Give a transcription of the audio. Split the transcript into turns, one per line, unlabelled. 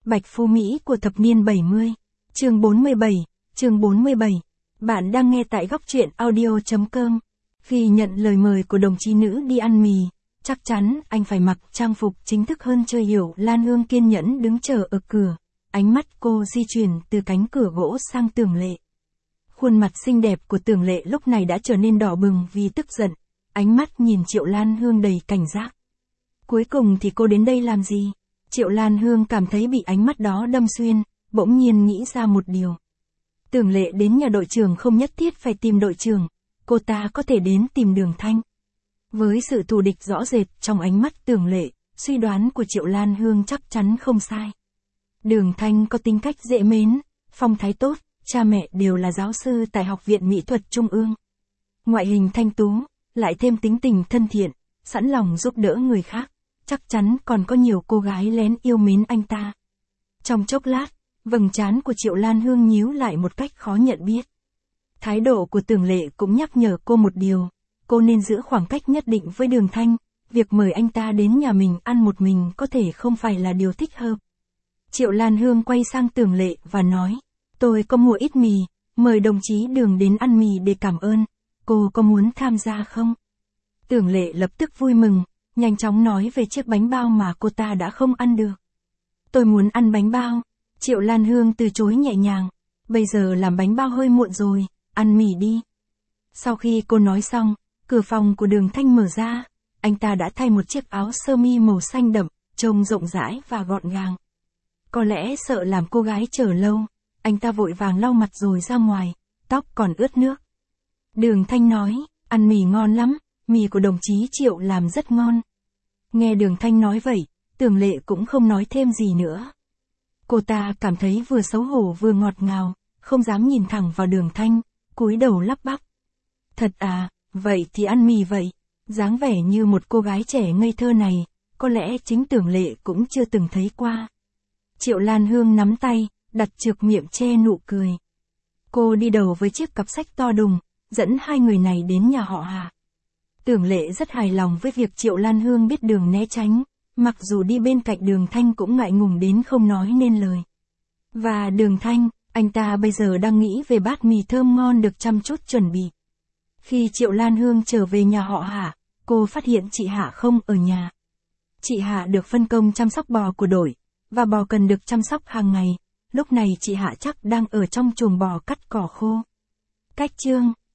Bạch Phú Mỹ của thập niên 70. Chương 47. Bạn đang nghe tại góc truyện audio.com. Khi nhận lời mời của đồng chí nữ đi ăn mì, chắc chắn anh phải mặc trang phục chính thức hơn chơi hiểu. Lan Hương kiên nhẫn đứng chờ ở cửa. Ánh mắt cô di chuyển từ cánh cửa gỗ sang Tưởng Lệ. Khuôn mặt xinh đẹp của Tưởng Lệ lúc này đã trở nên đỏ bừng vì tức giận. Ánh mắt nhìn Triệu Lan Hương đầy cảnh giác. Cuối cùng thì cô đến đây làm gì? Triệu Lan Hương cảm thấy bị ánh mắt đó đâm xuyên, bỗng nhiên nghĩ ra một điều. Tưởng Lệ đến nhà đội trưởng không nhất thiết phải tìm đội trưởng, cô ta có thể đến tìm Đường Thanh. Với sự thù địch rõ rệt trong ánh mắt Tưởng Lệ, suy đoán của Triệu Lan Hương chắc chắn không sai. Đường Thanh có tính cách dễ mến, phong thái tốt, cha mẹ đều là giáo sư tại Học viện Mỹ thuật Trung ương. Ngoại hình thanh tú, lại thêm tính tình thân thiện, sẵn lòng giúp đỡ người khác, chắc chắn còn có nhiều cô gái lén yêu mến anh ta. Trong chốc lát, vầng trán của Triệu Lan Hương nhíu lại một cách khó nhận biết. Thái độ của Tưởng Lệ cũng nhắc nhở cô một điều, cô nên giữ khoảng cách nhất định với Đường Thanh, việc mời anh ta đến nhà mình ăn một mình có thể không phải là điều thích hợp. Triệu Lan Hương quay sang Tưởng Lệ và nói, tôi có mua ít mì, mời đồng chí Đường đến ăn mì để cảm ơn, cô có muốn tham gia không? Tưởng Lệ lập tức vui mừng, nhanh chóng nói về chiếc bánh bao mà cô ta đã không ăn được. Tôi muốn ăn bánh bao. Triệu Lan Hương từ chối nhẹ nhàng, bây giờ làm bánh bao hơi muộn rồi, ăn mì đi. Sau khi cô nói xong, cửa phòng của Đường Thanh mở ra, anh ta đã thay một chiếc áo sơ mi màu xanh đậm, trông rộng rãi và gọn gàng. Có lẽ sợ làm cô gái chờ lâu, anh ta vội vàng lau mặt rồi ra ngoài, tóc còn ướt nước. Đường Thanh nói, ăn mì ngon lắm, mì của đồng chí Triệu làm rất ngon. Nghe Đường Thanh nói vậy, Tưởng Lệ cũng không nói thêm gì nữa. Cô ta cảm thấy vừa xấu hổ vừa ngọt ngào, không dám nhìn thẳng vào Đường Thanh, cúi đầu lắp bắp. Thật à, vậy thì ăn mì vậy. Dáng vẻ như một cô gái trẻ ngây thơ này, có lẽ chính Tưởng Lệ cũng chưa từng thấy qua. Triệu Lan Hương nắm tay, đặt trược miệng che nụ cười. Cô đi đầu với chiếc cặp sách to đùng, dẫn hai người này đến nhà họ Hà. Tưởng Lệ rất hài lòng với việc Triệu Lan Hương biết đường né tránh, mặc dù đi bên cạnh Đường Thanh cũng ngại ngùng đến không nói nên lời. Và Đường Thanh, anh ta bây giờ đang nghĩ về bát mì thơm ngon được chăm chút chuẩn bị. Khi Triệu Lan Hương trở về nhà họ Hạ, cô phát hiện chị Hạ không ở nhà. Chị Hạ được phân công chăm sóc bò của đội, và bò cần được chăm sóc hàng ngày, lúc này chị Hạ chắc đang ở trong chuồng bò cắt cỏ khô. Cách chương